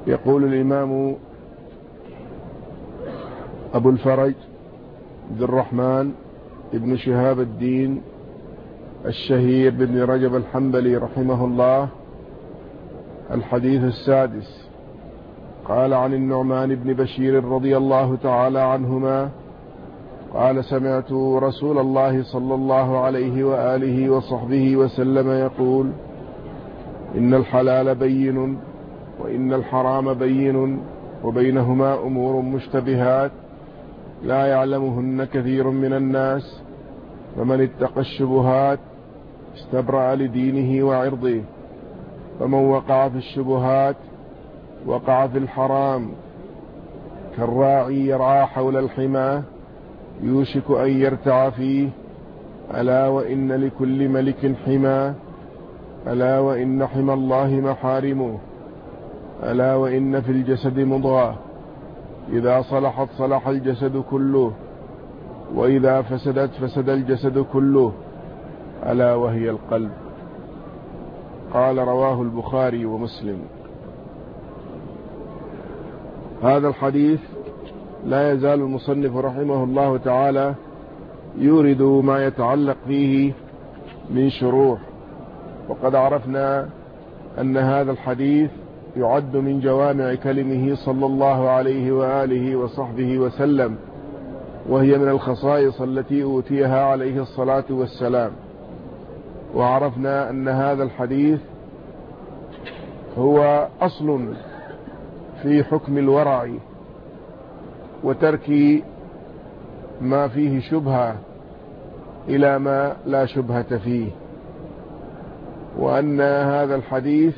يقول الإمام أبو الفرج عبد الرحمن ابن شهاب الدين الشهير بن رجب الحنبلي رحمه الله: الحديث السادس. قال عن النعمان بن بشير رضي الله تعالى عنهما قال: سمعت رسول الله صلى الله عليه وآله وصحبه وسلم يقول: إن الحلال بين وإن الحرام بين وبينهما أمور مشتبهات لا يعلمهن كثير من الناس، فمن اتقى الشبهات استبرأ لدينه وعرضه، فمن وقع في الشبهات وقع في الحرام، كالراعي يرعى حول الحمى يوشك أن يرتع فيه، ألا وإن لكل ملك حمى، ألا وإن حمى الله محارمه، ألا وإن في الجسد مضغة إذا صلحت صلح الجسد كله، وإذا فسدت فسد الجسد كله، ألا وهي القلب. قال: رواه البخاري ومسلم. هذا الحديث لا يزال المصنف رحمه الله تعالى يورد ما يتعلق فيه من شروح، وقد عرفنا أن هذا الحديث يعد من جوامع كلمه صلى الله عليه وآله وصحبه وسلم، وهي من الخصائص التي أوتيها عليه الصلاة والسلام. وعرفنا أن هذا الحديث هو أصل في حكم الورع وترك ما فيه شبهة إلى ما لا شبهة فيه، وأن هذا الحديث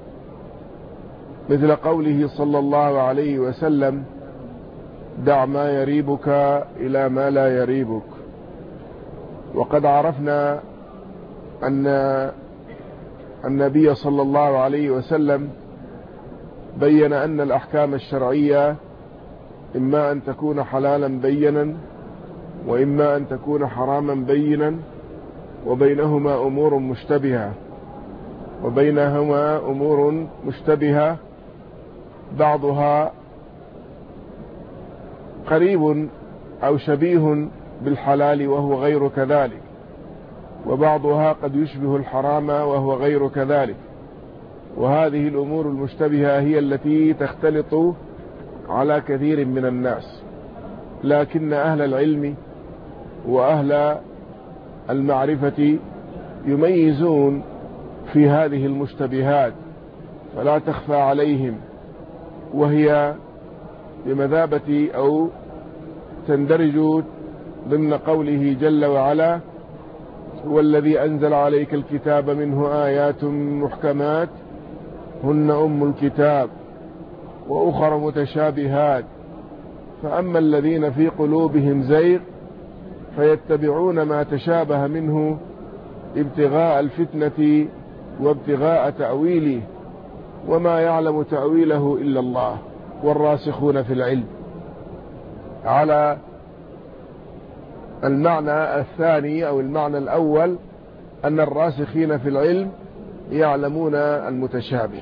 مثل قوله صلى الله عليه وسلم: دع ما يريبك إلى ما لا يريبك. وقد عرفنا أن النبي صلى الله عليه وسلم بين أن الأحكام الشرعية إما أن تكون حلالا بينا وإما أن تكون حراما بينا، وبينهما أمور مشتبهة بعضها قريب أو شبيه بالحلال وهو غير كذلك، وبعضها قد يشبه الحرام وهو غير كذلك. وهذه الأمور المشتبهة هي التي تختلط على كثير من الناس، لكن أهل العلم وأهل المعرفة يميزون في هذه المشتبهات فلا تخفى عليهم، وهي بمثابة أو تندرج ضمن قوله جل وعلا: هو الذي أنزل عليك الكتاب منه آيات محكمات هن أم الكتاب وأخر متشابهات، فأما الذين في قلوبهم زيغ فيتبعون ما تشابه منه ابتغاء الفتنة وابتغاء تأويله، وما يعلم تأويله إلا الله والراسخون في العلم. على المعنى الثاني أو المعنى الأول أن الراسخين في العلم يعلمون المتشابه،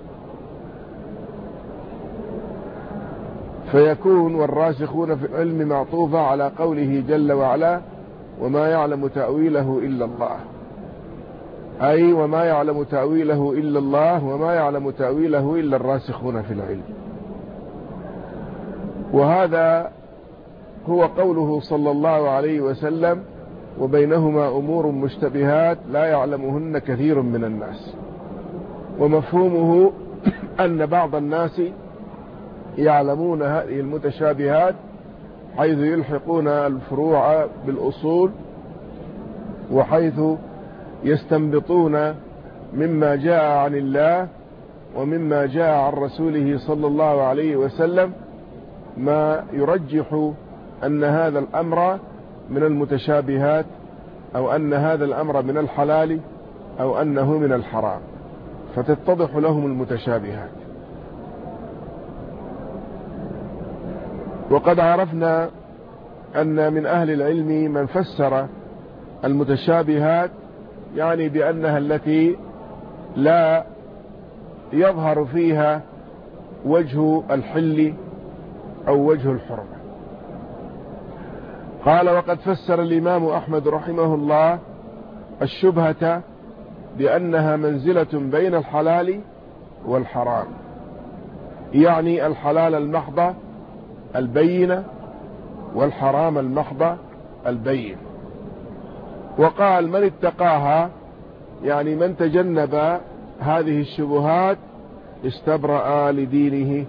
فيكون والراسخون في العلم معطوفة على قوله جل وعلا: وما يعلم تأويله إلا الله، أي وما يعلم تأويله إلا الله وما يعلم تأويله إلا الراسخون في العلم. وهذا هو قوله صلى الله عليه وسلم: وبينهما أمور مشتبهات لا يعلمهن كثير من الناس. ومفهومه أن بعض الناس يعلمون هذه المتشابهات حيث يلحقون الفروع بالأصول، وحيث يستنبطون مما جاء عن الله ومما جاء عن رسوله صلى الله عليه وسلم ما يرجح أن هذا الأمر من المتشابهات، أو أن هذا الأمر من الحلال، أو أنه من الحرام، فتتضح لهم المتشابهات. وقد عرفنا أن من أهل العلم من فسر المتشابهات يعني بأنها التي لا يظهر فيها وجه الحل أو وجه الحرمة. قال: وقد فسر الإمام أحمد رحمه الله الشبهة بأنها منزلة بين الحلال والحرام، يعني الحلال المحض البين والحرام المحض البين. وقال: من اتقاها، يعني من تجنب هذه الشبهات استبرأ لدينه.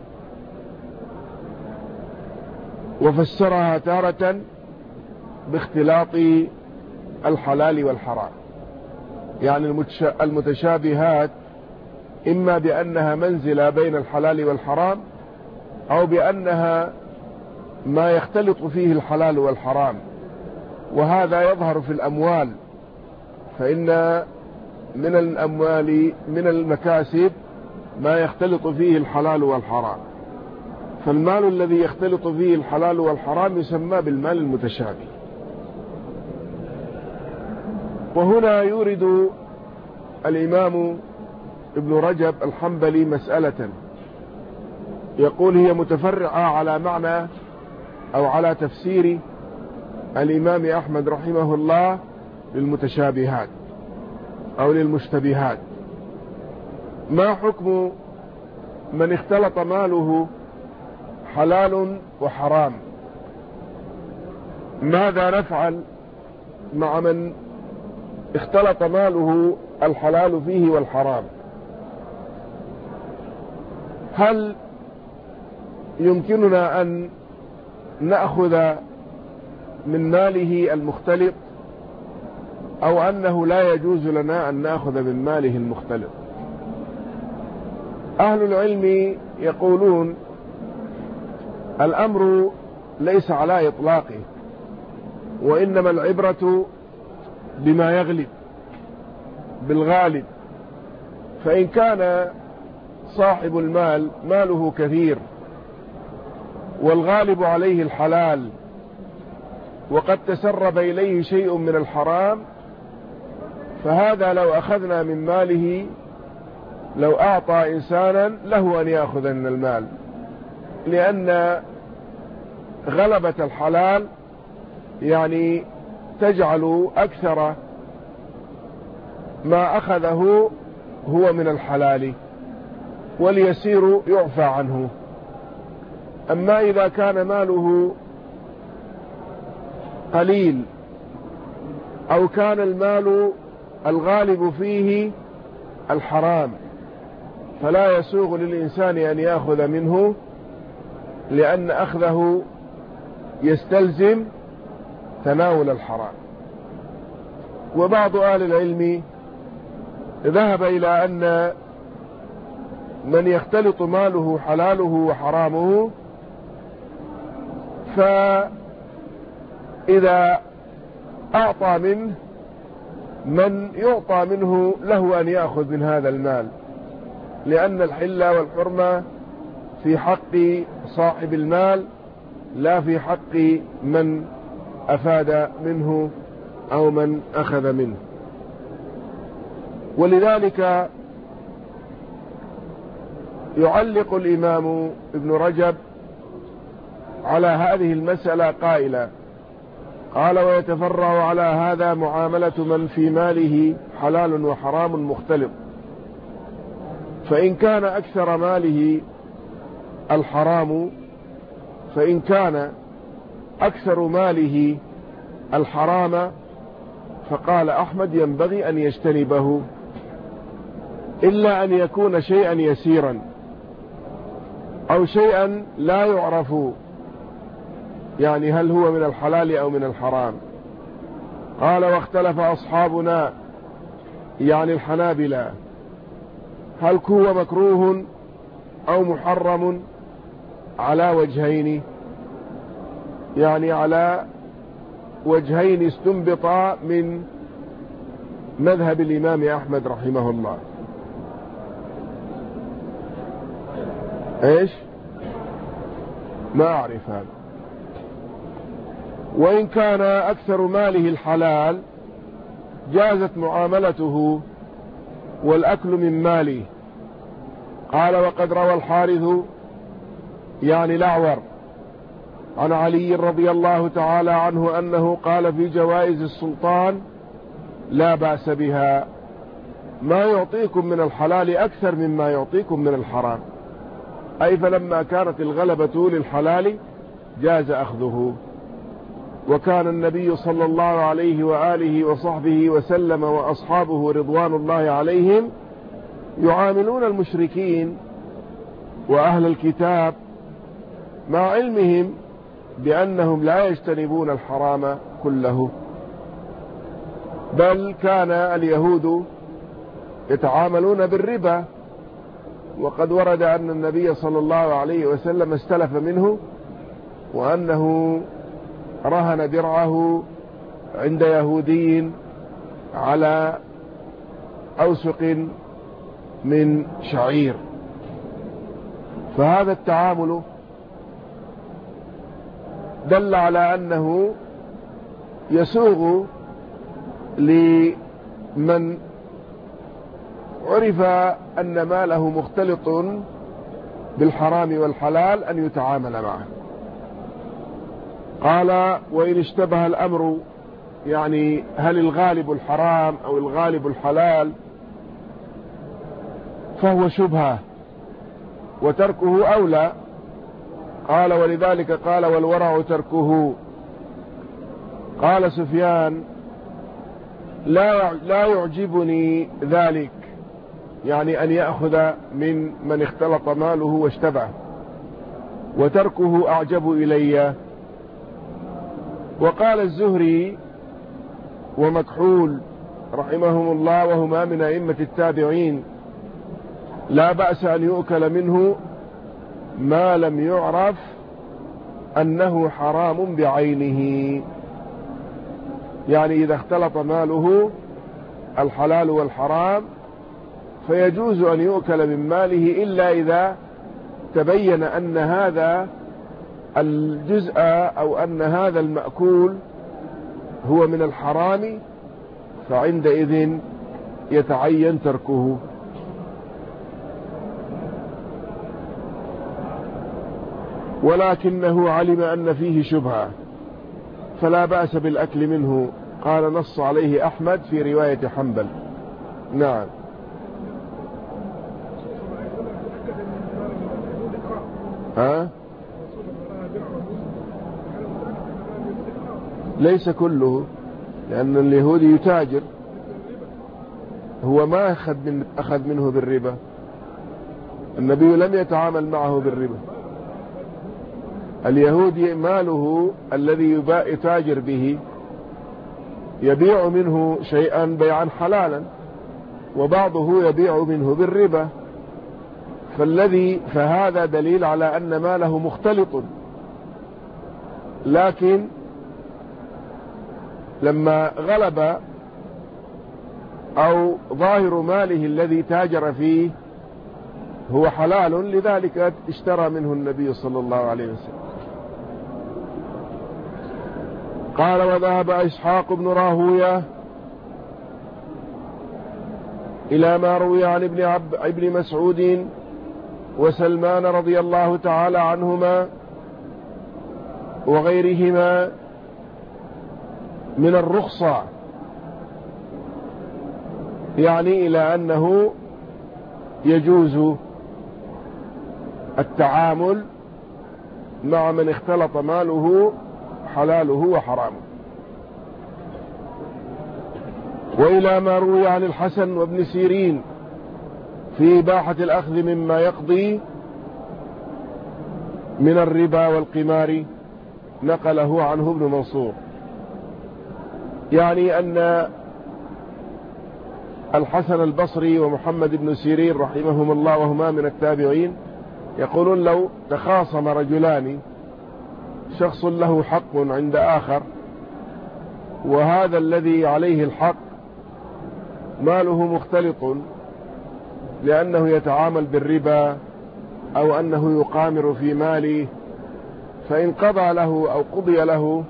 وفسرها تارة باختلاط الحلال والحرام، يعني المتشابهات إما بأنها منزلة بين الحلال والحرام، أو بأنها ما يختلط فيه الحلال والحرام. وهذا يظهر في الأموال، فإن من الأموال من المكاسب ما يختلط فيه الحلال والحرام، فالمال الذي يختلط فيه الحلال والحرام يسمى بالمال المتشابه. وهنا يورد الإمام ابن رجب الحنبلي مسألة، يقول: هي متفرعة على معنى أو على تفسير الإمام أحمد رحمه الله للمتشابهات أو للمشتبهات. ما حكم من اختلط ماله حلال وحرام؟ ماذا نفعل مع من اختلط ماله الحلال فيه والحرام؟ هل يمكننا أن نأخذ من ماله المختلط، أو أنه لا يجوز لنا أن نأخذ من ماله المختلط؟ أهل العلم يقولون: الأمر ليس على إطلاقه، وإنما العبرة بما يغلب بالغالب. فإن كان صاحب المال ماله كثير والغالب عليه الحلال، وقد تسرب إليه شيء من الحرام، فهذا لو أخذنا من ماله، لو أعطى إنسانا له أن يأخذ من المال، لأن غلبة الحلال يعني تجعل أكثر ما أخذه هو من الحلال، واليسير يعفى عنه. أما إذا كان ماله قليل، أو كان المال الغالب فيه الحرام، فلا يسوغ للإنسان أن يأخذ منه، لأن أخذه يستلزم تناول الحرام. وبعض أهل العلم ذهب إلى أن من يختلط ماله حلاله وحرامه، فإذا أعطى منه من يعطى منه له أن يأخذ من هذا المال، لأن الحل والحرمة في حق صاحب المال، لا في حق من أفاد منه أو من أخذ منه. ولذلك يعلق الإمام ابن رجب على هذه المسألة قائلا: قال: ويتفرع على هذا معاملة من في ماله حلال وحرام مختلط، فإن كان أكثر ماله الحرام، فإن كان أكثر ماله الحرام، فقال أحمد: ينبغي أن يجتنبه، إلا أن يكون شيئا يسيرا أو شيئا لا يعرف، يعني هل هو من الحلال أو من الحرام. قال: واختلف أصحابنا، يعني الحنابلة، هل هو مكروه أو محرم على وجهين، يعني على وجهين استنبطا من مذهب الإمام أحمد رحمه الله. إيش؟ ما أعرف هذا. وإن كان أكثر ماله الحلال جازت معاملته والأكل من ماله. قال: وقد روى الحارث يعني الأعور عن علي رضي الله تعالى عنه أنه قال في جوائز السلطان لا بأس بها، ما يعطيكم من الحلال أكثر مما يعطيكم من الحرام، أي فلما كانت الغلبة للحلال جاز أخذه. وكان النبي صلى الله عليه وآله وصحبه وسلم وأصحابه رضوان الله عليهم يعاملون المشركين وأهل الكتاب مع علمهم بأنهم لا يجتنبون الحرام كله، بل كان اليهود يتعاملون بالربا، وقد ورد أن النبي صلى الله عليه وسلم استلف منه وأنه رهن درعه عند يهودي على أوسق من شعير. فهذا التعامل دل على أنه يسوغ لمن عرف أن ماله مختلط بالحرام والحلال أن يتعامل معه. قال وإن اشتبه الأمر، يعني هل الغالب الحرام أو الغالب الحلال، فهو شبهة وتركه أولى. قال ولذلك قال والورع تركه. قال سفيان لا يعجبني ذلك، يعني أن يأخذ من اختلط ماله واشتبه، وتركه أعجب إلي. وقال الزهري ومكحول رحمهم الله وهما من أئمة التابعين لا بأس أن يؤكل منه ما لم يعرف أنه حرام بعينه، يعني إذا اختلط ماله الحلال والحرام فيجوز أن يؤكل من ماله إلا إذا تبين أن هذا الجزء أو أن هذا المأكول هو من الحرام، فعندئذ يتعين تركه. ولكنه علم أن فيه شبهة فلا بأس بالأكل منه. قال نص عليه أحمد في رواية حنبل. نعم. ليس كله، لأن اليهودي يتاجر، هو ما أخذ منه بالربا، النبي لم يتعامل معه بالربا. اليهودي ماله الذي يتاجر به يبيع منه شيئا بيعا حلالا، وبعضه يبيع منه بالربا، فهذا دليل على أن ماله مختلط. لكن لما غلب أو ظاهر ماله الذي تاجر فيه هو حلال، لذلك اشترى منه النبي صلى الله عليه وسلم. قال وذهب إسحاق بن راهوية إلى ما روي عن ابن مسعود وسلمان رضي الله تعالى عنهما وغيرهما من الرخصة، يعني إلى أنه يجوز التعامل مع من اختلط ماله حلاله وحرامه. وإلى ما روي عن الحسن وابن سيرين في إباحة الأخذ مما يقضي من الربا والقمار، نقله عنه ابن منصور، يعني أن الحسن البصري ومحمد بن سيرين رحمهم الله وهما من التابعين يقولون لو تخاصم رجلان، شخص له حق عند آخر وهذا الذي عليه الحق ماله مختلط لأنه يتعامل بالربا أو أنه يقامر في ماله، فإن قضى له أو قضي له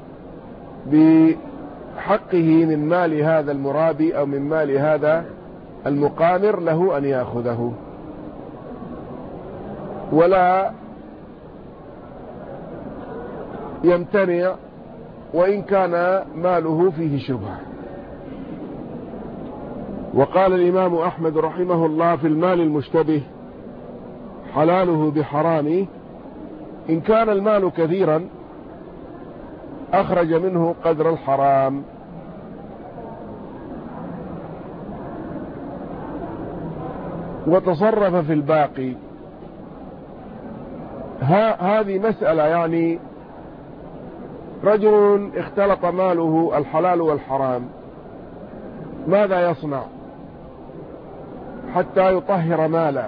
بحقه من مال هذا المرابي أو من مال هذا المقامر له أن يأخذه، ولا يمتنع وإن كان ماله فيه شبهة. وقال الإمام أحمد رحمه الله في المال المشتبه حلاله بحرامه: إن كان المال كثيرا أخرج منه قدر الحرام. وتصرف في الباقي. هذه مسألة، يعني رجل اختلط ماله الحلال والحرام، ماذا يصنع حتى يطهر ماله؟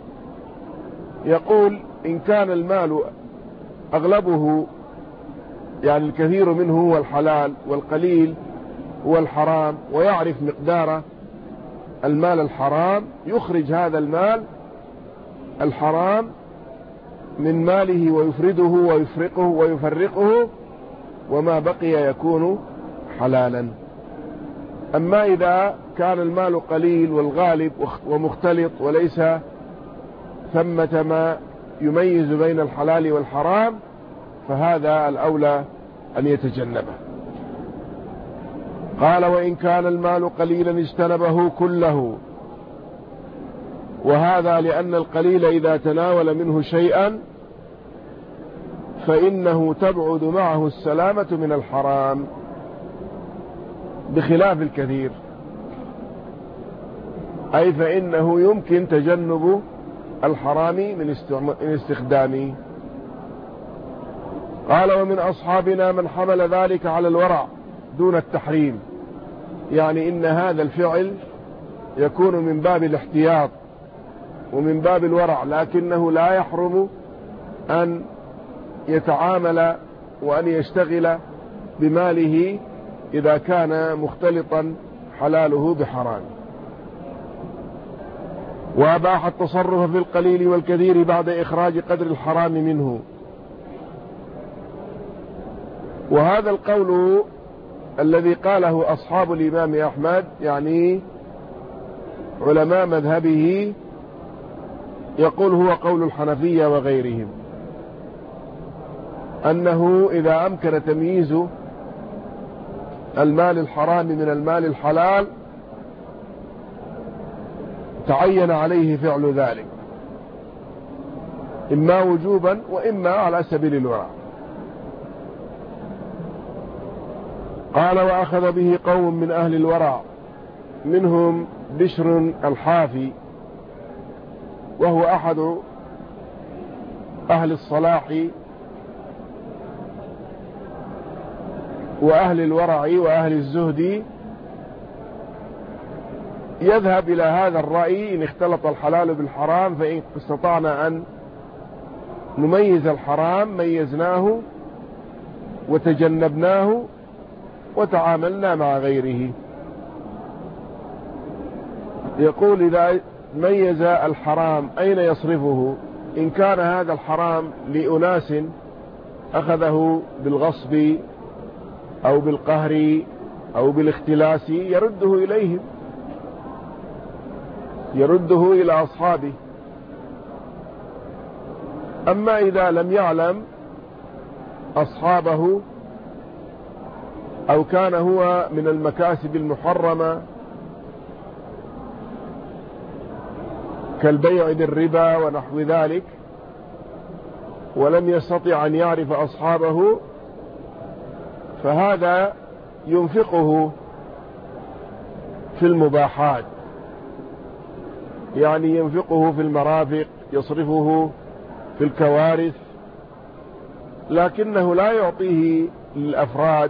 يقول: إن كان المال أغلبه، يعني الكثير منه هو الحلال والقليل هو الحرام، ويعرف مقدار المال الحرام، يخرج هذا المال الحرام من ماله ويفرده ويفرقه ويفرقه، وما بقي يكون حلالا. أما إذا كان المال قليل والغالب ومختلط وليس ثمة ما يميز بين الحلال والحرام، فهذا الأولى أن يتجنبه. قال: وإن كان المال قليلا اجتنبه كله، وهذا لأن القليل إذا تناول منه شيئا فإنه تبعد معه السلامة من الحرام، بخلاف الكثير، أي فإنه يمكن تجنب الحرام من استخدامه. قال: ومن أصحابنا من حمل ذلك على الورع دون التحريم، يعني إن هذا الفعل يكون من باب الاحتياط ومن باب الورع، لكنه لا يحرم أن يتعامل وأن يشتغل بماله إذا كان مختلطا حلاله بحرام. وأباح التصرف في القليل والكثير بعد إخراج قدر الحرام منه. وهذا القول الذي قاله أصحاب الإمام أحمد، يعني علماء مذهبه، يقول هو قول الحنفية وغيرهم، أنه إذا أمكن تمييز المال الحرام من المال الحلال تعين عليه فعل ذلك، إما وجوبا وإما على سبيل الورع. قال: وأخذ به قوم من أهل الورع، منهم بشر الحافي، وهو أحد أهل الصلاح وأهل الورع وأهل الزهد، يذهب إلى هذا الرأي: إن اختلط الحلال بالحرام فإن استطعنا أن نميز الحرام ميزناه وتجنبناه وتعاملنا مع غيره. يقول: إذا ميز الحرام أين يصرفه؟ إن كان هذا الحرام لأناس أخذه بالغصب أو بالقهر أو بالاختلاس يرده إليهم، يرده إلى أصحابه. أما إذا لم يعلم أصحابه أو كان هو من المكاسب المحرمة كالبيع بالربا ونحو ذلك، ولم يستطع أن يعرف أصحابه، فهذا ينفقه في المباحات، يعني ينفقه في المرافق، يصرفه في الكوارث، لكنه لا يعطيه للأفراد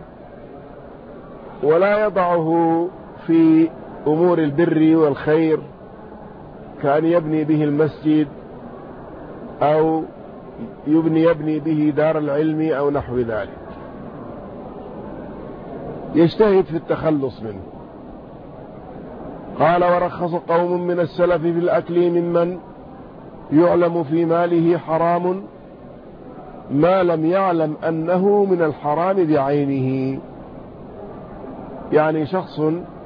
ولا يضعه في أمور البر والخير، كأن يبني به المسجد أو يبني به دار العلم أو نحو ذلك. يجتهد في التخلص منه. قال: ورخص قوم من السلف في الأكل ممن يعلم في ماله حرام ما لم يعلم أنه من الحرام بعينه، يعني شخص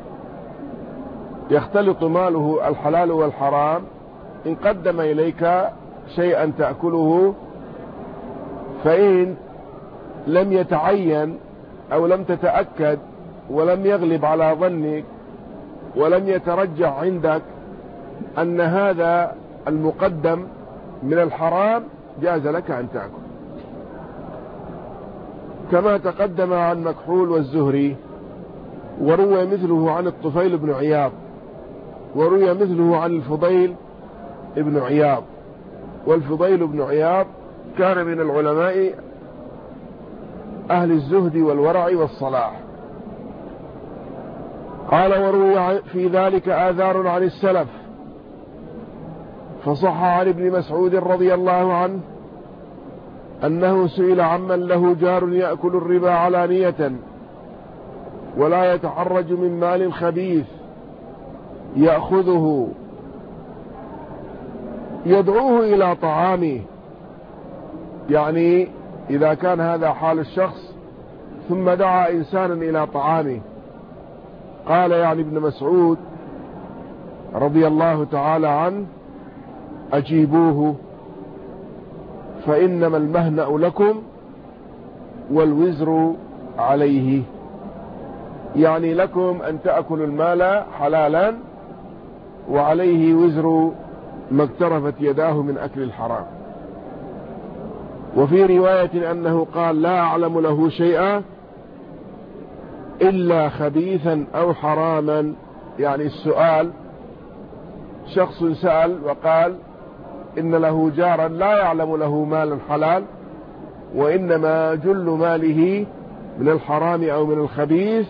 يختلط ماله الحلال والحرام، إن قدم إليك شيئا تأكله فإن لم يتعين أو لم تتأكد ولم يغلب على ظنك ولم يترجح عندك أن هذا المقدم من الحرام، جاز لك أن تأكل، كما تقدم عن مكحول والزهري، وروي مثله عن الطفيل بن عياض، وروي مثله عن الفضيل بن عياض. والفضيل بن عياض كان من العلماء أهل الزهد والورع والصلاح. قال وروي في ذلك آثار عن السلف، فصح عن ابن مسعود رضي الله عنه أنه سئل عمن له جار يأكل الربا علانية ولا يتحرج من مال خبيث يأخذه يدعوه إلى طعامه، يعني إذا كان هذا حال الشخص ثم دعا إنسانا إلى طعامه، قال يعني ابن مسعود رضي الله تعالى عنه أجيبوه فإنما المهنأ لكم والوزر عليه، يعني لكم أن تأكلوا المال حلالا وعليه وزر ما اقترفت يداه من أكل الحرام. وفي رواية أنه قال لا أعلم له شيئا إلا خبيثا أو حراما، يعني السؤال شخص سأل وقال إن له جارا لا يعلم له مالا حلال وإنما جل ماله من الحرام أو من الخبيث،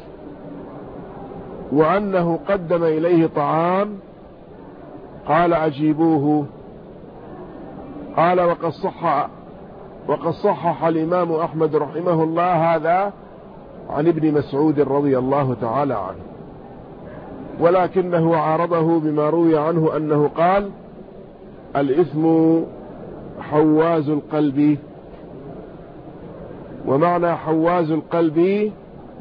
وأنه قدم إليه طعام، قال أجيبوه. قال وقد صحح الإمام أحمد رحمه الله هذا عن ابن مسعود رضي الله تعالى عنه، ولكنه عارضه بما روي عنه أنه قال الإثم حواز القلب. ومعنى حواز القلب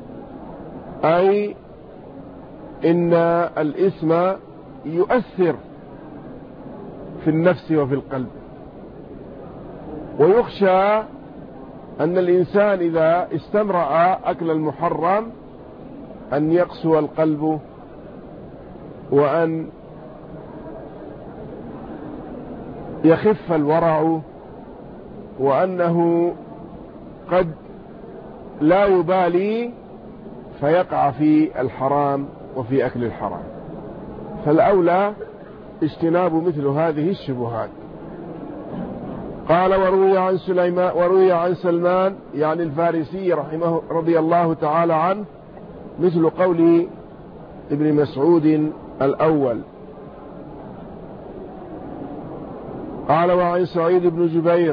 أي إن الإثم يؤثر في النفس وفي القلب، ويخشى أن الإنسان إذا استمرأ أكل المحرم أن يقسو القلب وأن يخف الورع، وأنه قد لا يبالي فيقع في الحرام وفي أكل الحرام. فالأولى اجتناب مثل هذه الشبهات. قال وروي عن سلمان يعني الفارسي رضي الله تعالى عنه مثل قول ابن مسعود الأول. قال وعن سعيد بن جبير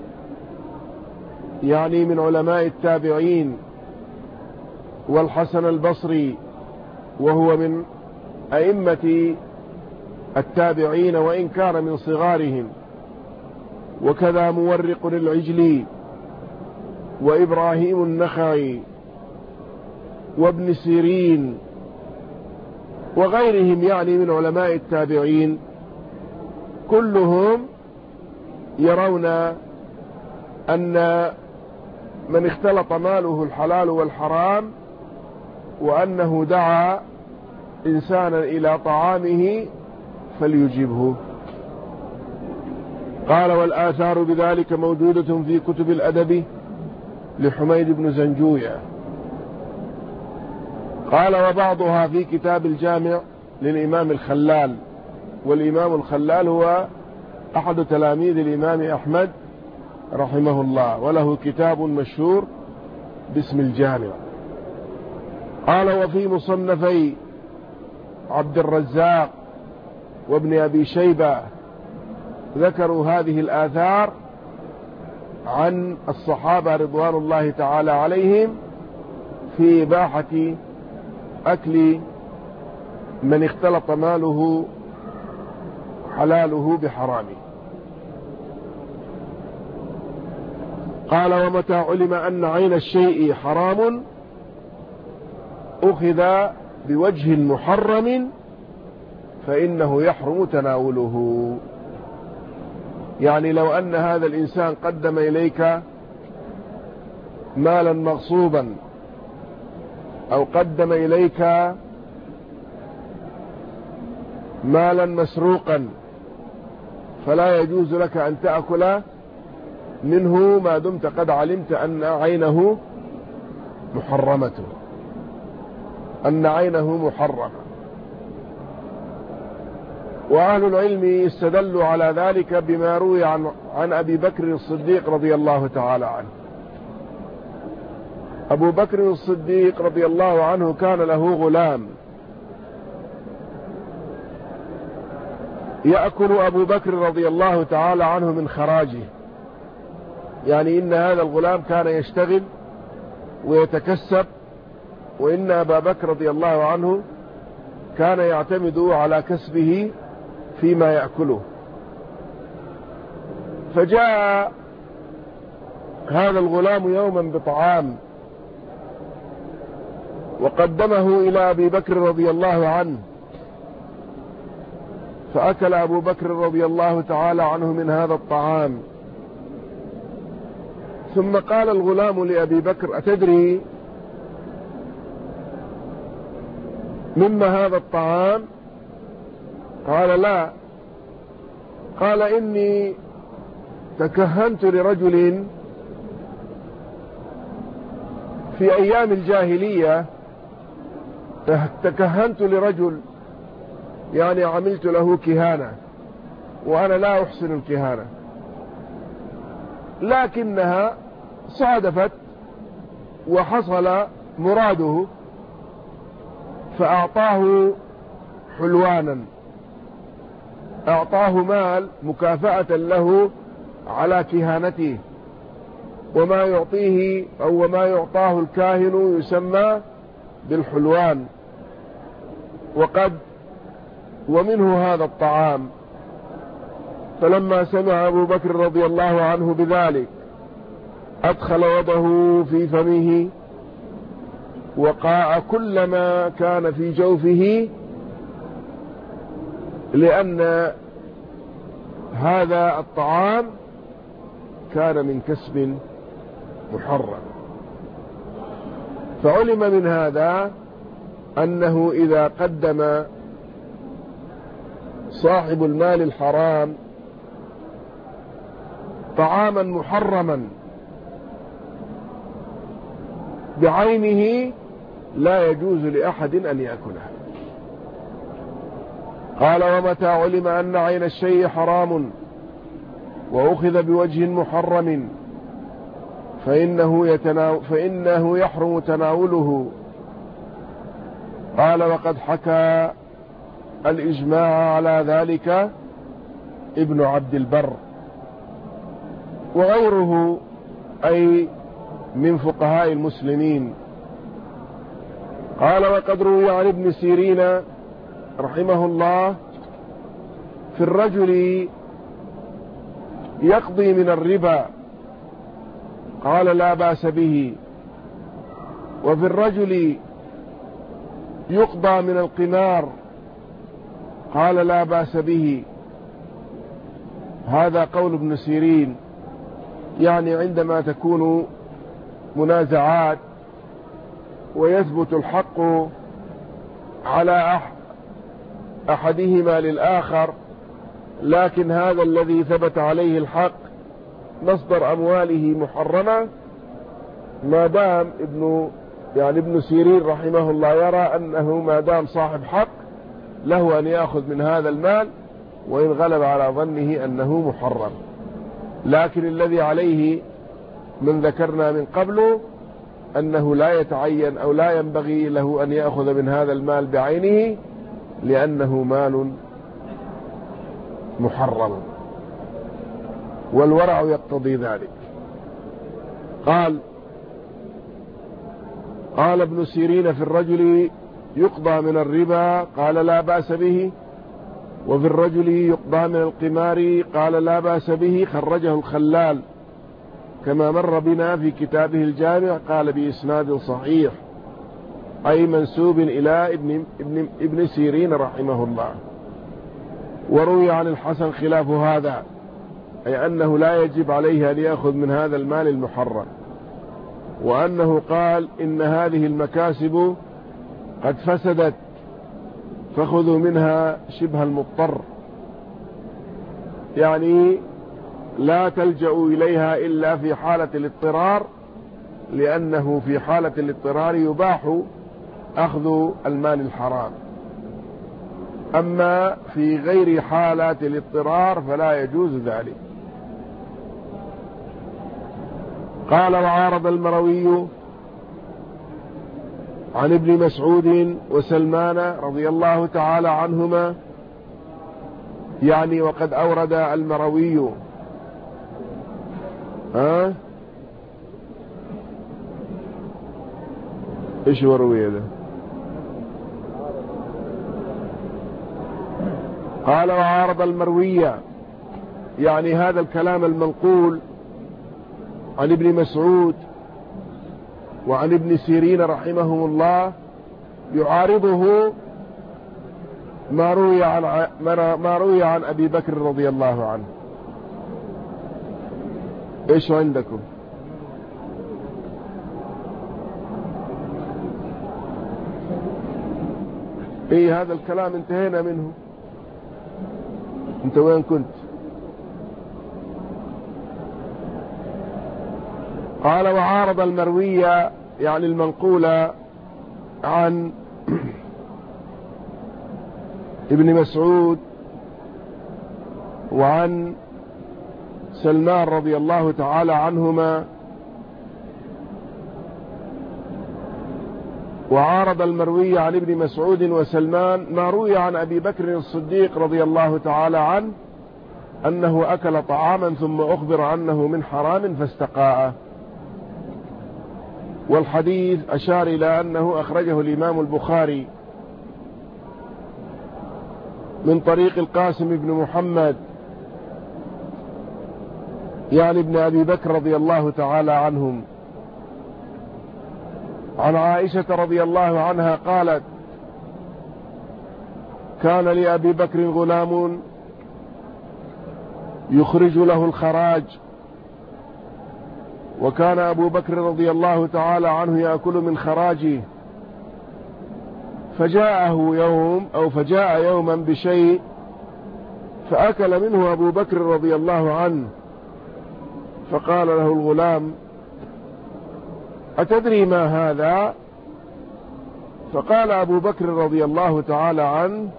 يعني من علماء التابعين، والحسن البصري وهو من أئمة التابعين وإن كان من صغارهم، وكذا مورق العجلي وإبراهيم النخعي وابن سيرين وغيرهم يعني من علماء التابعين، كلهم يرون أن من اختلط ماله الحلال والحرام وأنه دعا إنسانا إلى طعامه فليجبه. قال والآثار بذلك موجودة في كتب الأدب لحميد بن زنجوية. قال وبعضها في كتاب الجامع للإمام الخلال، والإمام الخلال هو أحد تلاميذ الإمام أحمد رحمه الله، وله كتاب مشهور باسم الجامع. قال وفي مصنفي عبد الرزاق وابن أبي شيبة ذكروا هذه الآثار عن الصحابة رضوان الله تعالى عليهم في إباحة أكل من اختلط ماله حلاله بحرامه. قال ومتى علم أن عين الشيء حرام أخذ بوجه محرم فإنه يحرم تناوله. يعني لو أن هذا الإنسان قدم إليك مالا مغصوبا أو قدم إليك مالا مسروقا فلا يجوز لك أن تأكل منه ما دمت قد علمت أن عينه محرمة، أن عينه محرمة. وأهل العلم استدلوا على ذلك بما روي عن أبي بكر الصديق رضي الله تعالى عنه. أبو بكر الصديق رضي الله عنه كان له غلام، يأكل أبو بكر رضي الله تعالى عنه من خراجه، يعني إن هذا الغلام كان يشتغل ويتكسب، وإن أبا بكر رضي الله عنه كان يعتمد على كسبه فيما يأكله. فجاء هذا الغلام يوما بطعام وقدمه إلى أبي بكر رضي الله عنه، فأكل أبو بكر رضي الله تعالى عنه من هذا الطعام. ثم قال الغلام لأبي بكر: أتدري مما هذا الطعام؟ قال: لا. قال: إني تكهنت لرجل في أيام الجاهلية، تكهنت لرجل يعني عملت له كهانة، وأنا لا أحسن الكهانة، لكنها صادفت وحصل مراده، فأعطاه حلوانا، أعطاه مال مكافأة له على كهانته. وما يعطيه أو وما يعطاه الكاهن يسمى بالحلوان، ومنه هذا الطعام. فلما سمع أبو بكر رضي الله عنه بذلك أدخل يده في فمه وقاء كل ما كان في جوفه، لأن هذا الطعام كان من كسب محرم. فعلم من هذا أنه إذا قدم صاحب المال الحرام طعاما محرما بعينه لا يجوز لأحد أن يأكله. قال: ومتى علم أن عين الشيء حرام وأخذ بوجه محرم فإنه يحرم تناوله. قال: وقد حكى الإجماع على ذلك ابن عبد البر وغيره، أي من فقهاء المسلمين. قال: وقد روي عن ابن سيرين رحمه الله في الرجل يقضي من الربا، قال: لا بأس به. وفي الرجل يقضى من القمار، قال: لا بأس به. هذا قول ابن سيرين، يعني عندما تكون منازعات ويثبت الحق على أحدهما للآخر، لكن هذا الذي ثبت عليه الحق مصدر أمواله محرمة، ما دام ابن سيرين رحمه الله يرى أنه ما دام صاحب حق له أن يأخذ من هذا المال وإن غلب على ظنه أنه محرم. لكن الذي عليه من ذكرنا من قبله أنه لا يتعين أو لا ينبغي له أن يأخذ من هذا المال بعينه، لأنه مال محرم، والورع يقتضي ذلك. قال ابن سيرين: في الرجل يقضى من الربا، قال: لا بأس به. وفي الرجل يقضى من القمار، قال: لا بأس به. خرجه الخلال كما مر بنا في كتابه الجامع، قال: بإسناد صحيح، أي منسوب إلى ابن سيرين رحمه الله. وروي عن الحسن خلاف هذا، أي أنه لا يجب عليه أن يأخذ من هذا المال المحرم. وأنه قال إن هذه المكاسب قد فسدت فخذوا منها شبه المضطر، يعني لا تلجأوا إليها إلا في حالة الاضطرار، لأنه في حالة الاضطرار يباح أخذ المال الحرام، أما في غير حالة الاضطرار فلا يجوز ذلك. قال وعارض المروي عن ابن مسعود وسلمان رضي الله تعالى عنهما، يعني وقد أورد المروي ايش وروي هذا؟ قال وعارض المروي، يعني هذا الكلام المنقول عن ابن مسعود وعن ابن سيرين رحمهم الله يعارضه ما روي عن أبي بكر رضي الله عنه. ايش عندكم؟ ايه هذا الكلام انتهينا منه. انت وين كنت؟ قال وعارض المروية، يعني المنقولة عن ابن مسعود وعن سلمان رضي الله تعالى عنهما، وعارض المروي عن ابن مسعود وسلمان ما روي عن أبي بكر الصديق رضي الله تعالى عنه أنه أكل طعاما ثم أخبر أنه من حرام فاستقاء. والحديث أشار إلى أنه أخرجه الإمام البخاري من طريق القاسم بن محمد، يعني ابن أبي بكر رضي الله تعالى عنهم، عن عائشة رضي الله عنها قالت كان لأبي بكر غلام يخرج له الخراج، وكان أبو بكر رضي الله تعالى عنه يأكل من خراجه، فجاء يوما بشيء فأكل منه أبو بكر رضي الله عنه، فقال له الغلام أتدري ما هذا؟ فقال أبو بكر رضي الله تعالى عنه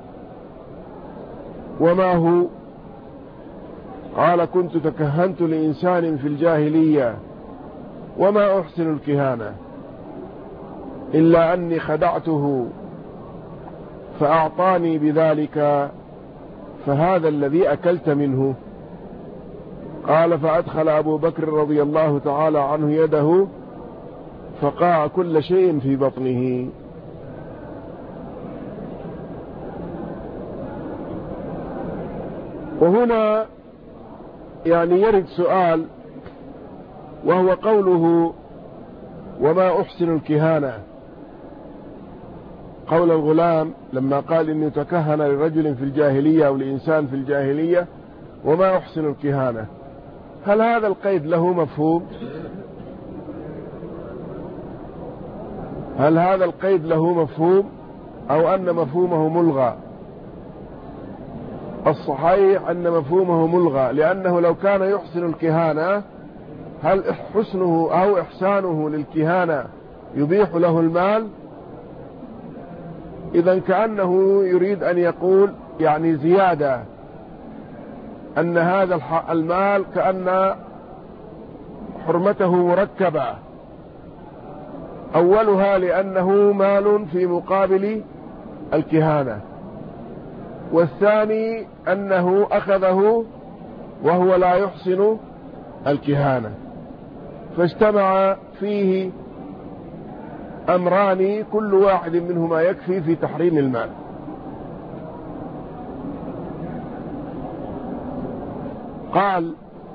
وما هو؟ قال كنت تكهنت لإنسان في الجاهلية وما أحسن الكهانة إلا أني خدعته فأعطاني بذلك، فهذا الذي أكلت منه. قال فأدخل أبو بكر رضي الله تعالى عنه يده فقاع كل شيء في بطنه. وهنا يعني يرد سؤال، وهو قوله وما أحسن الكهانة، قول الغلام لما قال إني تكهن لرجل في الجاهلية أو لإنسان في الجاهلية وما أحسن الكهانة، هل هذا القيد له مفهوم؟ هل هذا القيد له مفهوم أو أن مفهومه ملغى؟ الصحيح أن مفهومه ملغى، لأنه لو كان يحسن الكهانة هل حسنه أو إحسانه للكهانة يبيح له المال؟ إذن كأنه يريد أن يقول يعني زيادة أن هذا المال كأن حرمته مركبة، أولها لأنه مال في مقابل الكهانة، والثاني أنه أخذه وهو لا يحسن الكهانة، فاجتمع فيه أمران كل واحد منهما يكفي في تحريم المال. قال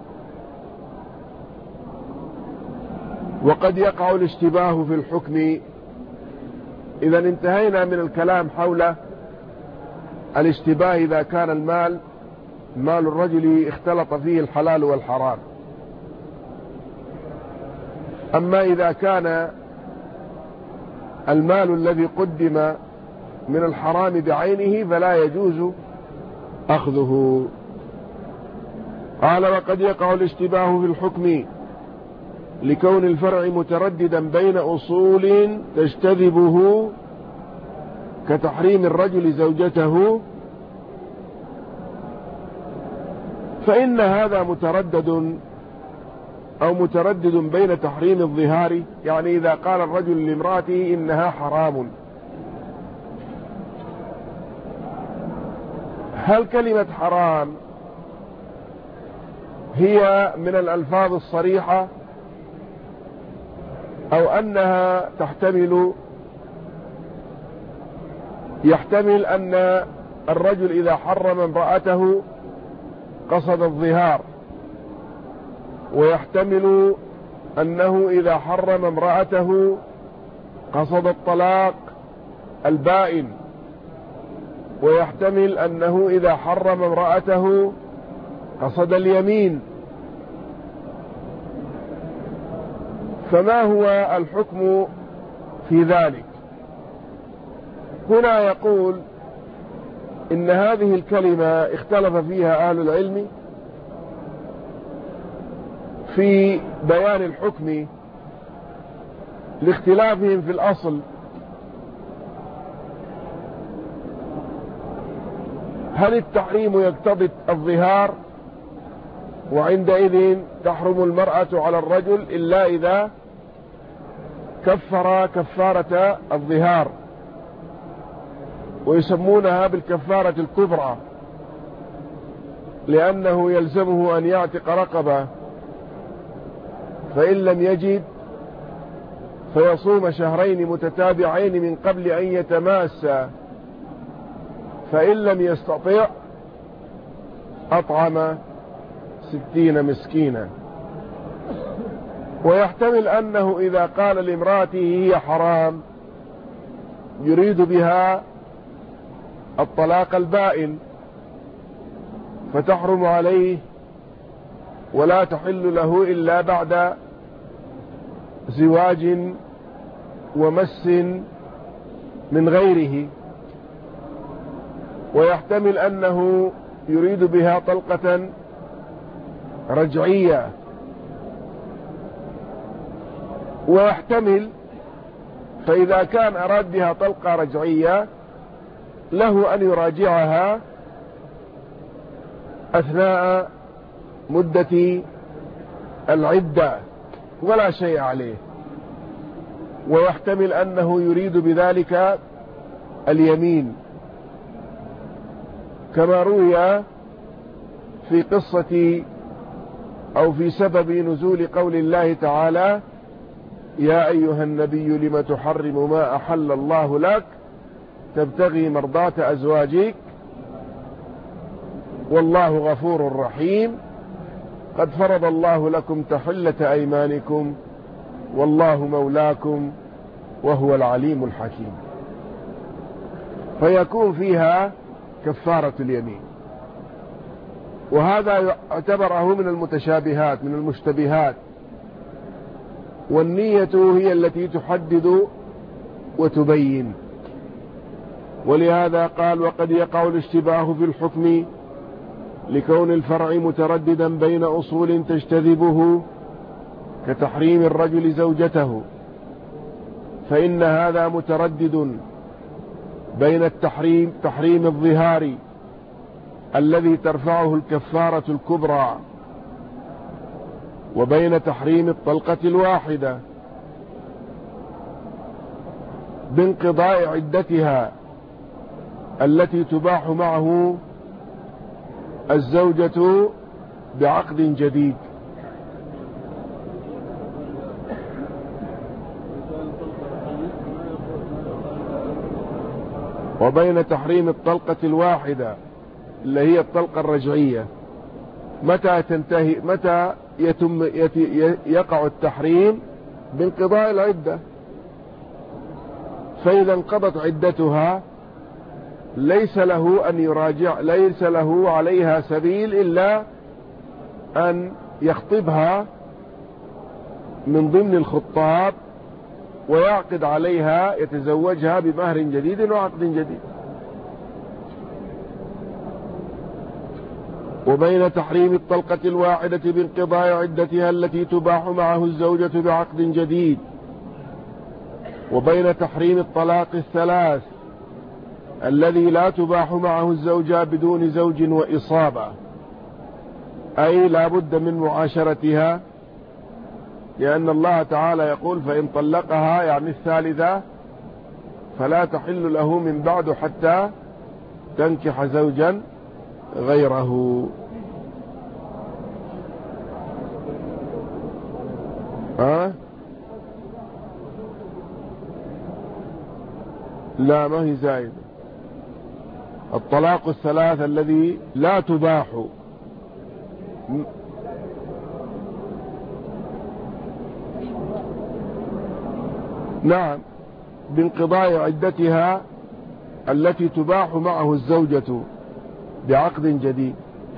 وقد يقع الاشتباه في الحكم. إذا انتهينا من الكلام حول الاشتباه إذا كان المال مال الرجل اختلط فيه الحلال والحرام. أما إذا كان المال الذي قدم من الحرام بعينه فلا يجوز أخذه. قال وقد يقع الاشتباه في الحكم لكون الفرع مترددا بين أصول تجتذبه كتحريم الرجل زوجته، فإن هذا متردد أو متردد بين تحريم الظهار، يعني إذا قال الرجل لامرأته إنها حرام، هل كلمة حرام هي من الألفاظ الصريحة أو أنها يحتمل أن الرجل إذا حرم امرأته قصد الظهار، ويحتمل أنه إذا حرم امرأته قصد الطلاق البائن، ويحتمل أنه إذا حرم امرأته قصد اليمين. فما هو الحكم في ذلك؟ هنا يقول إن هذه الكلمة اختلف فيها أهل العلم في بيان الحكم لاختلافهم في الأصل، هل التحريم يقتضي الظهار وعندئذ تحرم المرأة على الرجل إلا إذا كفر كفارة الظهار، ويسمونها بالكفارة الكبرى، لأنه يلزمه أن يعتق رقبة، فإن لم يجد فيصوم شهرين متتابعين من قبل أن يتماسا، فإن لم يستطع أطعم 60 مسكينا. ويحتمل أنه إذا قال لامرأته هي حرام يريد بها الطلاق البائن، فتحرم عليه ولا تحل له إلا بعد زواج ومس من غيره. ويحتمل أنه يريد بها طلقة رجعية، ويحتمل فإذا كان أراد بها طلقة رجعية له أن يراجعها أثناء مدة العدة ولا شيء عليه. ويحتمل أنه يريد بذلك اليمين، كما روي في قصة أو في سبب نزول قول الله تعالى يا أيها النبي لم تحرم ما أحل الله لك تبتغي مرضات أزواجك والله غفور رحيم قد فرض الله لكم تحلة أيمانكم والله مولاكم وهو العليم الحكيم. فيكون فيها كفارة اليمين، وهذا يعتبره من المتشابهات من المشتبهات، والنية هي التي تحدد وتبين. ولهذا قال وقد يقع الاشتباه في الحكم لكون الفرع مترددا بين أصول تجتذبه كتحريم الرجل زوجته، فإن هذا متردد بين تحريم الظهار الذي ترفعه الكفارة الكبرى، وبين تحريم الطلقة الواحدة بانقضاء عدتها التي تباح معه الزوجة بعقد جديد. وبين تحريم الطلقة الواحدة اللي هي الطلقة الرجعية، متى يقع التحريم؟ بانقضاء العدة. فإذا انقضت عدتها ليس له أن يراجع، ليس له عليها سبيل إلا أن يخطبها من ضمن الخطاب ويعقد عليها يتزوجها بمهر جديد وعقد جديد. وبين تحريم الطلقة الواحدة بانقضاء عدتها التي تباح معه الزوجة بعقد جديد، وبين تحريم الطلاق الثلاث الذي لا تباح معه الزوجة بدون زوج وإصابة، أي لا بد من معاشرتها، لأن الله تعالى يقول فإن طلقها يعني الثالثة فلا تحل له من بعد حتى تنكح زوجا غيره. لا، ما هي زائدة. الطلاق الثلاث الذي لا تباح نعم بانقضاء عدتها التي تباح معه الزوجة بعقد جديد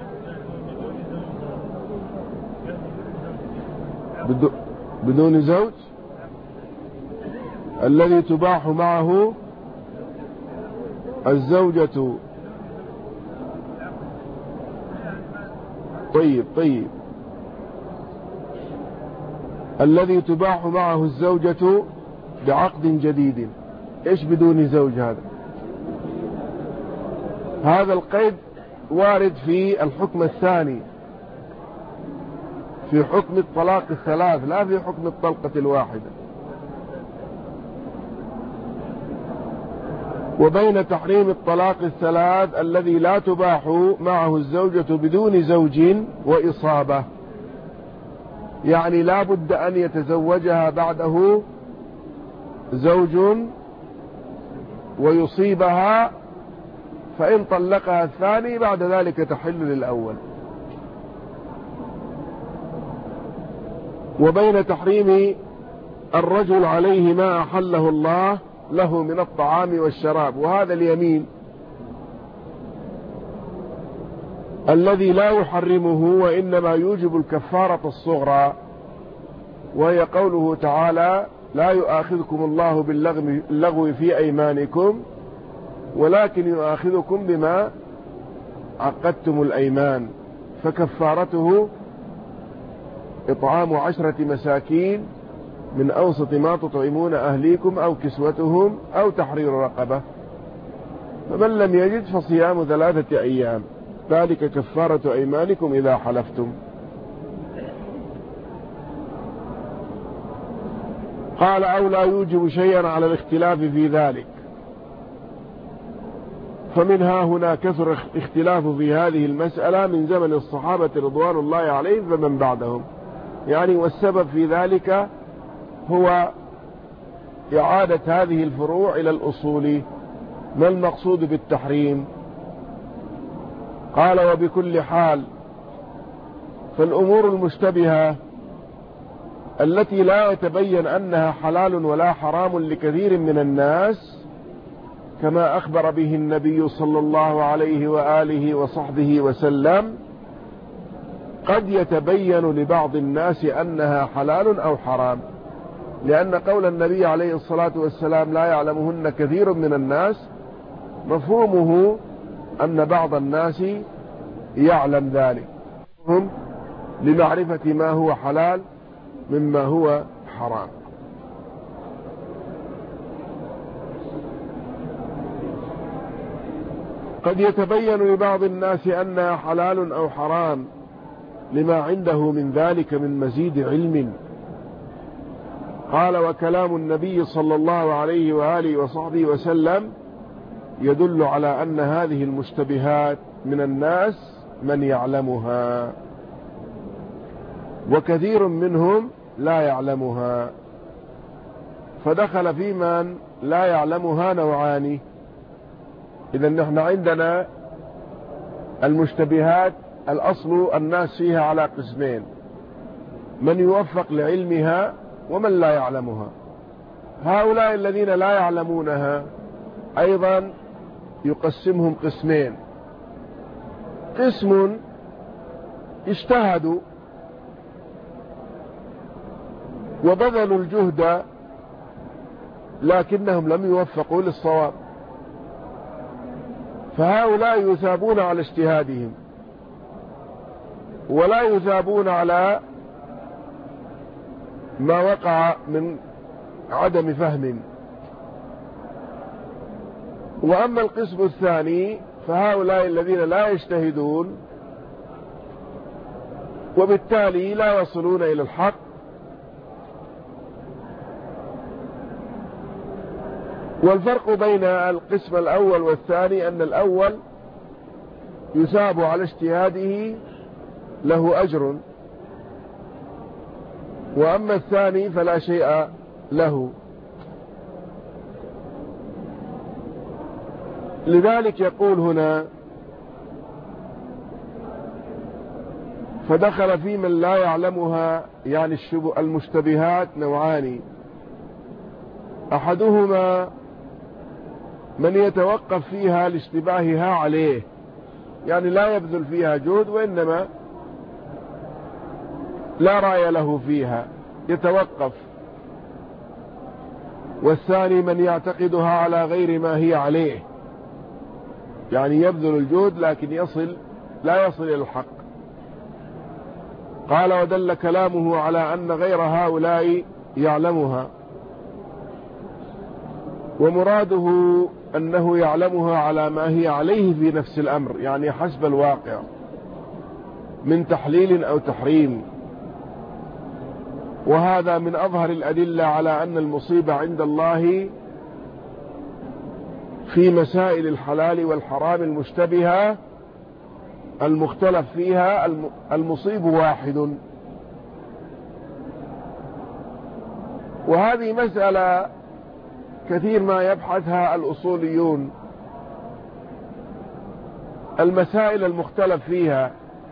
بدون زوج، الذي تباح معه الزوجة. طيب الذي تباح معه الزوجة بعقد جديد. ايش بدون زوج؟ هذا القيد وارد في الحكم الثاني، في حكم الطلاق الثلاث، لا في حكم الطلقة الواحدة. وبين تحريم الطلاق الثلاث الذي لا تباح معه الزوجة بدون زوج وإصابة، يعني لا بد أن يتزوجها بعده زوج ويصيبها، فإن طلقها الثاني بعد ذلك تحل للأول. وبين تحريم الرجل عليه ما أحله الله له من الطعام والشراب، وهذا اليمين الذي لا يحرمه وإنما يوجب الكفارة الصغرى، وهي قوله تعالى لا يؤاخذكم الله باللغو في أيمانكم ولكن يؤاخذكم بما عقدتم الأيمان، فكفارته إطعام 10 مساكين من أوسط ما تطعمون أهليكم أو كسوتهم أو تحرير رقبة، فمن لم يجد فصيام 3 أيام، ذلك كفارة أيمانكم إذا حلفتم. قال أو لا يوجب شيئا على الاختلاف في ذلك، فمنها هنا كثر اختلاف في هذه المسألة من زمن الصحابة رضوان الله عليهم فمن بعدهم، يعني والسبب في ذلك هو إعادة هذه الفروع إلى الأصول. ما المقصود بالتحريم؟ قال وبكل حال، فالأمور المشتبهة التي لا يتبين أنها حلال ولا حرام لكثير من الناس كما أخبر به النبي صلى الله عليه وآله وصحبه وسلم، قد يتبين لبعض الناس أنها حلال أو حرام، لأن قول النبي عليه الصلاة والسلام لا يعلمهن كثير من الناس مفهومه أن بعض الناس يعلم ذلك، هم لمعرفة ما هو حلال مما هو حرام. قد يتبين لبعض الناس أنها حلال أو حرام لما عنده من ذلك من مزيد علم. قال وكلام النبي صلى الله عليه وآله وصحبه وسلم يدل على أن هذه المشتبهات من الناس من يعلمها، وكثير منهم لا يعلمها، فدخل في من لا يعلمها نوعان. إذا نحن عندنا المشتبهات الأصل الناس فيها على قسمين، من يوفق لعلمها ومن لا يعلمها. هؤلاء الذين لا يعلمونها أيضا يقسمهم قسمين: قسم اجتهدوا وبذلوا الجهد لكنهم لم يوفقوا للصواب، فهؤلاء يثابون على اجتهادهم ولا يثابون على ما وقع من عدم فهم. وأما القسم الثاني فهؤلاء الذين لا يجتهدون وبالتالي لا يصلون إلى الحق، والفرق بين القسم الأول والثاني أن الأول يثاب على اجتهاده له أجر، وأما الثاني فلا شيء له. لذلك يقول هنا: فدخل في من لا يعلمها، يعني المشتبهات نوعان: أحدهما من يتوقف فيها لاشتباهها عليه، يعني لا يبذل فيها جهد وإنما لا رأي له فيها يتوقف. والثاني من يعتقدها على غير ما هي عليه، يعني يبذل الجهد لكن لا يصل إلى الحق. قال: ودل كلامه على أن غير هؤلاء يعلمها، ومراده أنه يعلمها على ما هي عليه في نفس الأمر، يعني حسب الواقع من تحليل أو تحريم. وهذا من أظهر الأدلة على أن المصيبة عند الله في مسائل الحلال والحرام المشتبهة المختلف فيها المصيب واحد. وهذه مسألة كثير ما يبحثها الأصوليون، المسائل المختلف فيها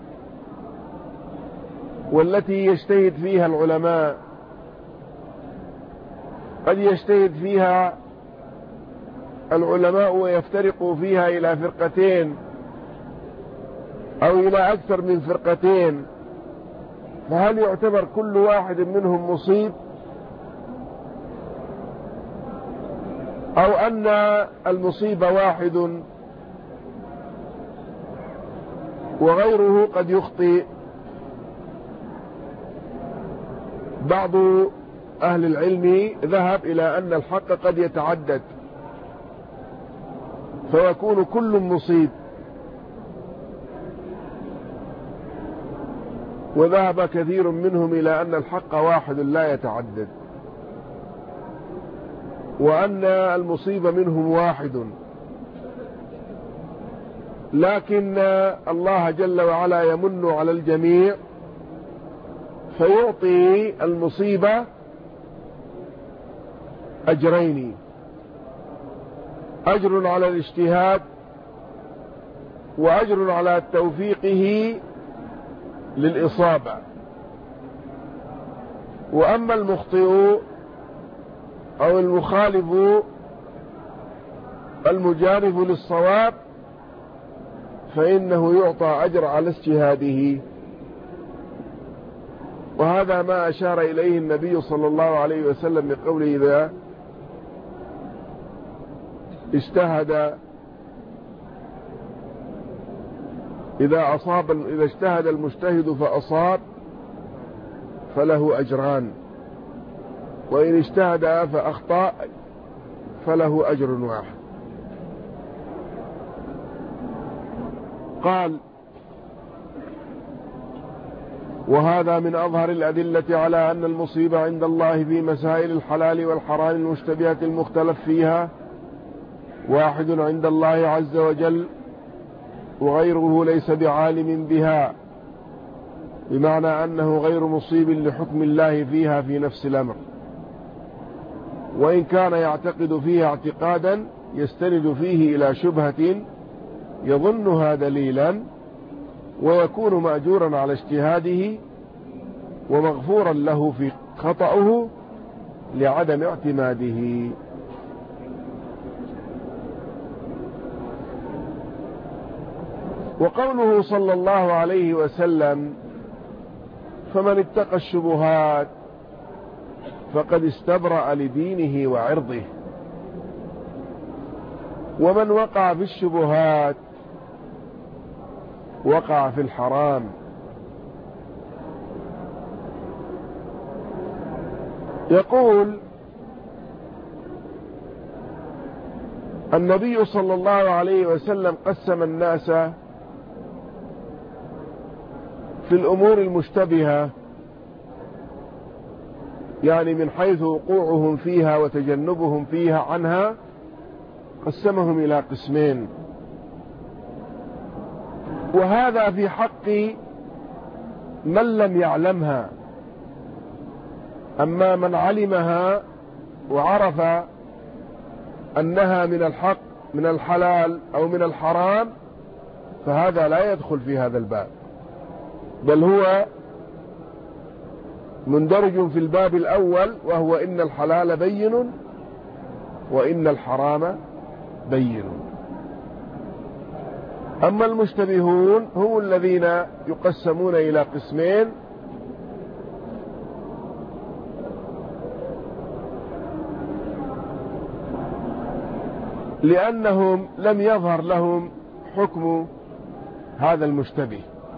والتي يجتهد فيها العلماء، قد يجتهد فيها العلماء ويفترقوا فيها إلى فرقتين أو إلى أكثر من فرقتين، فهل يعتبر كل واحد منهم مصيب، أو أن المصيب واحد وغيره قد يخطئ؟ بعض أهل العلم ذهب إلى أن الحق قد يتعدد فيكون كل مصيب، وذهب كثير منهم إلى أن الحق واحد لا يتعدد، وأن المصيب منهم واحد، لكن الله جل وعلا يمن على الجميع فيعطي المصيبة أجرين: أجر على الاجتهاد وأجر على توفيقه للإصابة. وأما المخطئ أو المخالف المجانب للصواب فإنه يعطى أجر على اجتهاده. وهذا ما أشار إليه النبي صلى الله عليه وسلم بقوله: إذا اجتهد المجتهد فأصاب فله أجران، وإن اجتهد فأخطأ فله أجر واحد. قال: وهذا من أظهر الأدلة على أن المصيبة عند الله في مسائل الحلال والحرام المشتبهة المختلف فيها واحد عند الله عز وجل، وغيره ليس بعالم بها، بمعنى أنه غير مصيب لحكم الله فيها في نفس الأمر، وإن كان يعتقد فيها اعتقادا يستند فيه إلى شبهة يظنها دليلا، ويكون مأجورا على اجتهاده ومغفورا له في خطأه لعدم اعتماده. وقوله صلى الله عليه وسلم: فمن اتقى الشبهات فقد استبرأ لدينه وعرضه. ومن وقع في الشبهات وقع في الحرام. يقول النبي صلى الله عليه وسلم قسم الناس في الأمور المشتبهة، يعني من حيث وقوعهم فيها وتجنبهم فيها عنها، قسمهم إلى قسمين. وهذا في حق من لم يعلمها. أما من علمها وعرف أنها من الحق من الحلال أو من الحرام، فهذا لا يدخل في هذا الباب، بل هو مندرج في الباب الأول، وهو إن الحلال بين وإن الحرام بين. أما المشتبهون هم الذين يقسمون إلى قسمين: لأنهم لم يظهر لهم حكم هذا المشتبه.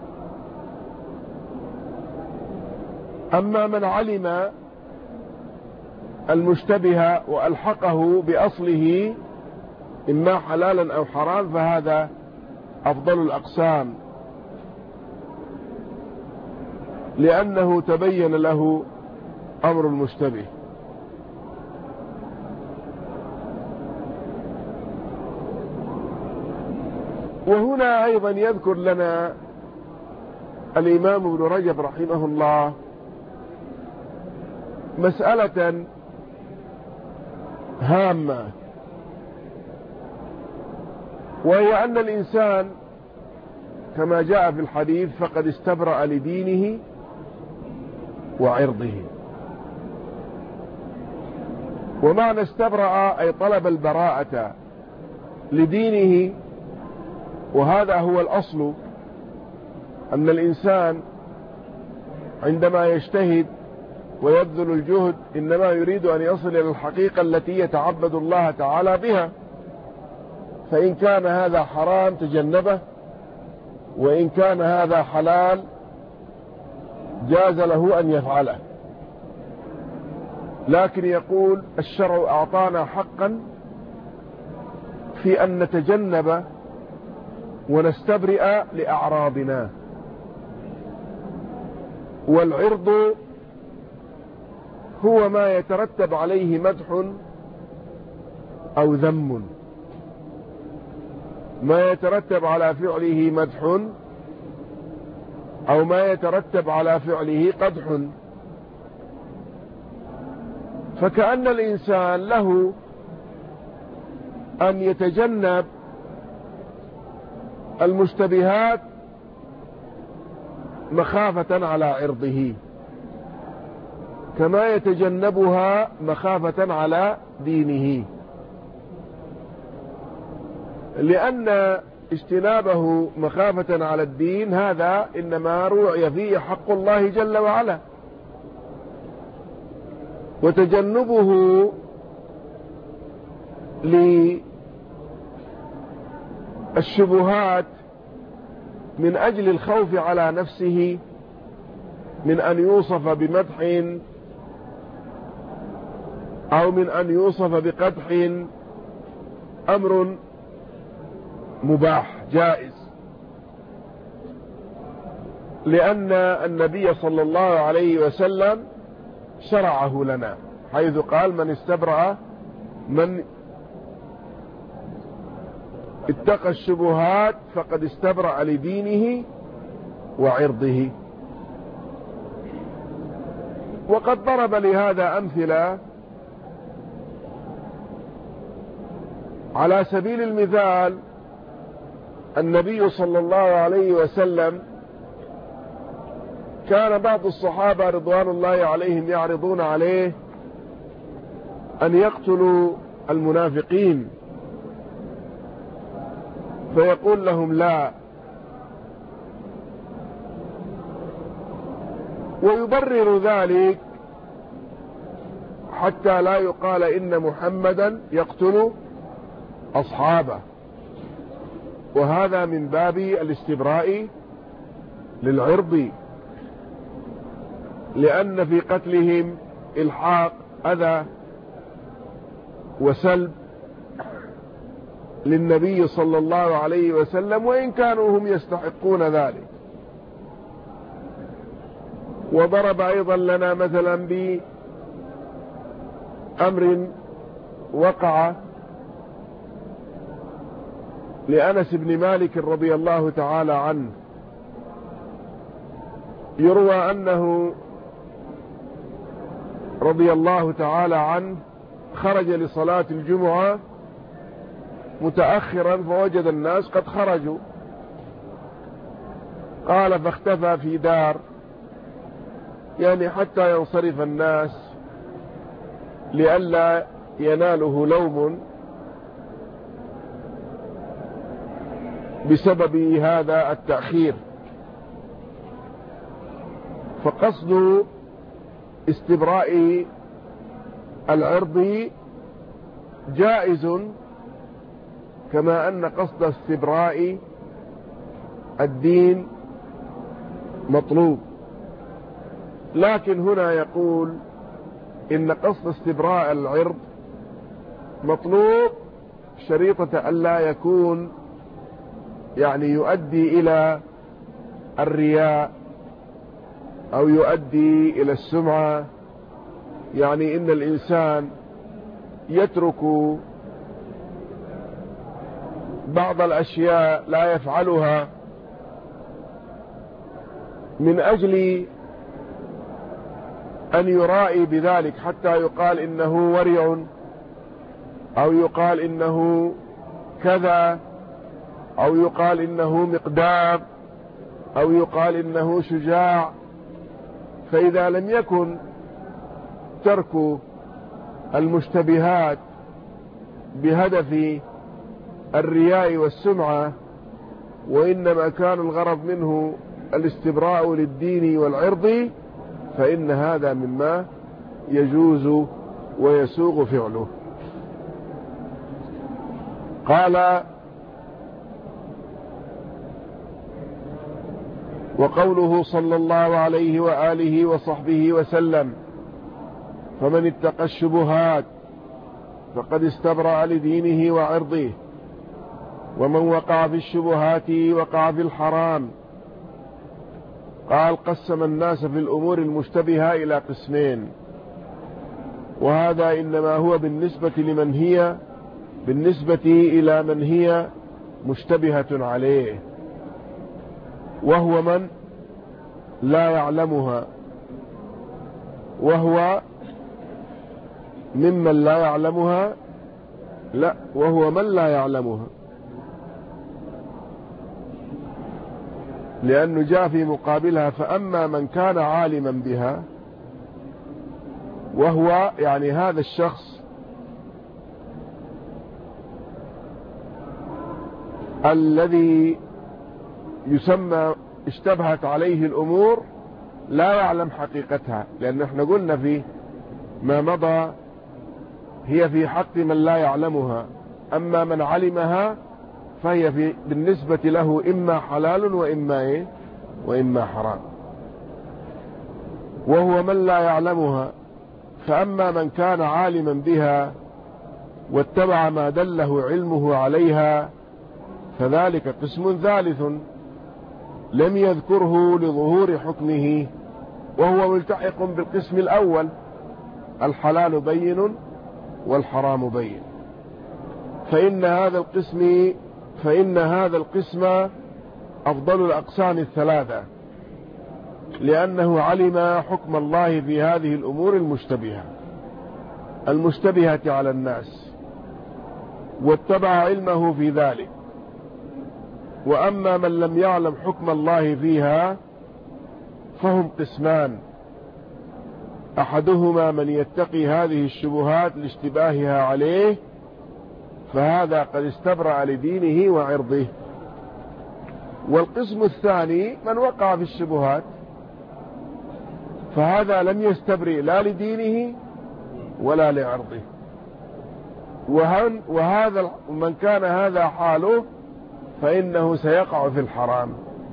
أما من علم المشتبه وألحقه بأصله إما حلالا أو حرام، فهذا أفضل الأقسام، لأنه تبين له أمر المشتبه. وهنا أيضا يذكر لنا الإمام ابن رجب رحمه الله مسألة هامة، وهي أن الإنسان كما جاء في الحديث فقد استبرأ لدينه وعرضه. ومعنى استبرأ أي طلب البراءة لدينه، وهذا هو الأصل، أن الإنسان عندما يجتهد ويبذل الجهد إنما يريد أن يصل إلى الحقيقة التي يتعبد الله تعالى بها. فإن كان هذا حرام تجنبه، وإن كان هذا حلال جاز له أن يفعله. لكن يقول الشرع أعطانا حقا في أن نتجنب ونستبرئ لأعراضنا. والعرض هو ما يترتب عليه مدح أو ذم، ما يترتب على فعله مدح أو ما يترتب على فعله قدح. فكأن الإنسان له أن يتجنب المشتبهات مخافة على عرضه، كما يتجنبها مخافة على دينه، لأن اجتنابه مخافة على الدين هذا إنما روعي فيه حق الله جل وعلا، وتجنبه للشبهات من أجل الخوف على نفسه من أن يوصف بمدح أو من أن يوصف بقدح أمر مباح جائز، لأن النبي صلى الله عليه وسلم شرعه لنا، حيث قال من استبرأ من اتقى الشبهات فقد استبرأ لدينه وعرضه. وقد ضرب لهذا أمثلة. على سبيل المثال النبي صلى الله عليه وسلم كان بعض الصحابة رضوان الله عليهم يعرضون عليه أن يقتلوا المنافقين، فيقول لهم لا، ويبرر ذلك حتى لا يقال إن محمدا يقتل أصحابه، وهذا من باب الاستبراء للعرض، لأن في قتلهم إلحاق أذى وسلب للنبي صلى الله عليه وسلم، وإن كانوا هم يستحقون ذلك. وضرب أيضا لنا مثلا بأمر وقع لأنس بن مالك رضي الله تعالى عنه، يروى أنه رضي الله تعالى عنه خرج لصلاة الجمعة متأخرا فوجد الناس قد خرجوا، قال فاختفى في دار يعني حتى ينصرف الناس لئلا يناله لوم بسبب هذا التأخير. فقصد استبراء العرض جائز، كما أن قصد استبراء الدين مطلوب. لكن هنا يقول إن قصد استبراء العرض مطلوب شريطة ألا يكون يعني يؤدي إلى الرياء أو يؤدي إلى السمعة، يعني إن الإنسان يترك بعض الأشياء لا يفعلها من أجل أن يرائي بذلك حتى يقال إنه ورع، أو يقال إنه كذا، أو يقال إنه مقدام، أو يقال إنه شجاع. فإذا لم يكن ترك المشتبهات بهدف الرياء والسمعة، وإنما كان الغرض منه الاستبراء للدين والعرض، فإن هذا مما يجوز ويسوغ فعله. قال: وقوله صلى الله عليه وآله وصحبه وسلم: فمن اتقى الشبهات فقد استبرأ لدينه وعرضه، ومن وقع في الشبهات وقع في الحرام. قال: قسم الناس في الأمور المشتبهة إلى قسمين، وهذا إنما هو بالنسبة إلى من هي مشتبهة عليه، وهو من لا يعلمها، وهو ممن لا يعلمها، لا، وهو من لا يعلمها، لأنه جاء في مقابلها: فأما من كان عالما بها، وهو يعني هذا الشخص الذي يسمى اشتبهت عليه الأمور لا يعلم حقيقتها، لأن احنا قلنا في ما مضى هي في حق من لا يعلمها، أما من علمها فهي بالنسبة له إما حلال وإما حرام. وهو من لا يعلمها. فأما من كان عالما بها واتبع ما دله علمه عليها فذلك قسم ثالث لم يذكره لظهور حكمه، وهو ملتحق بالقسم الأول: الحلال بين والحرام بين. فإن هذا القسم أفضل الأقسام الثلاثة، لأنه علم حكم الله في هذه الأمور المشتبهة على الناس، واتبع علمه في ذلك. وأما من لم يعلم حكم الله فيها فهم قسمان: أحدهما من يتقي هذه الشبهات لاشتباهها عليه، فهذا قد استبرأ لدينه وعرضه. والقسم الثاني من وقع في الشبهات، فهذا لم يستبرئ لا لدينه ولا لعرضه. وهذا من كان هذا حاله فإنه سيقع في الحرام.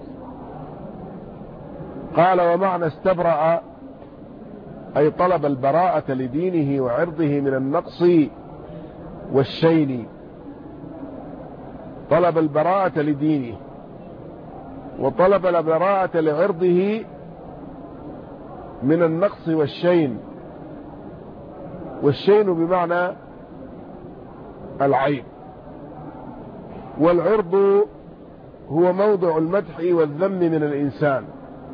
قال ومعنى استبرأ أي طلب البراءة لدينه وعرضه من النقص والشين. طلب البراءة لدينه وطلب البراءة لعرضه من النقص والشين. والشين بمعنى العيب، والعرض هو موضع المدح والذم من الإنسان،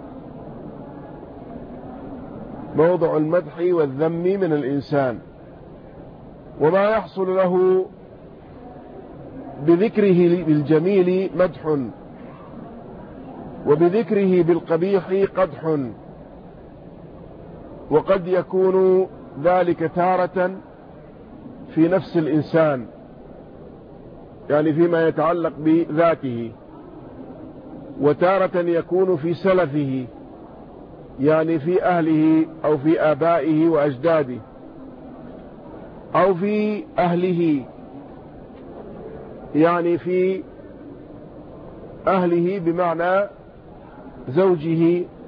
موضع المدح والذم من الإنسان، وما يحصل له بذكره بالجميل مدح وبذكره بالقبيح قدح. وقد يكون ذلك تارة في نفس الإنسان، يعني فيما يتعلق بذاته، وتارة يكون في سلفه، يعني في أهله أو في آبائه وأجداده، أو في أهله، يعني في أهله بمعنى زوجه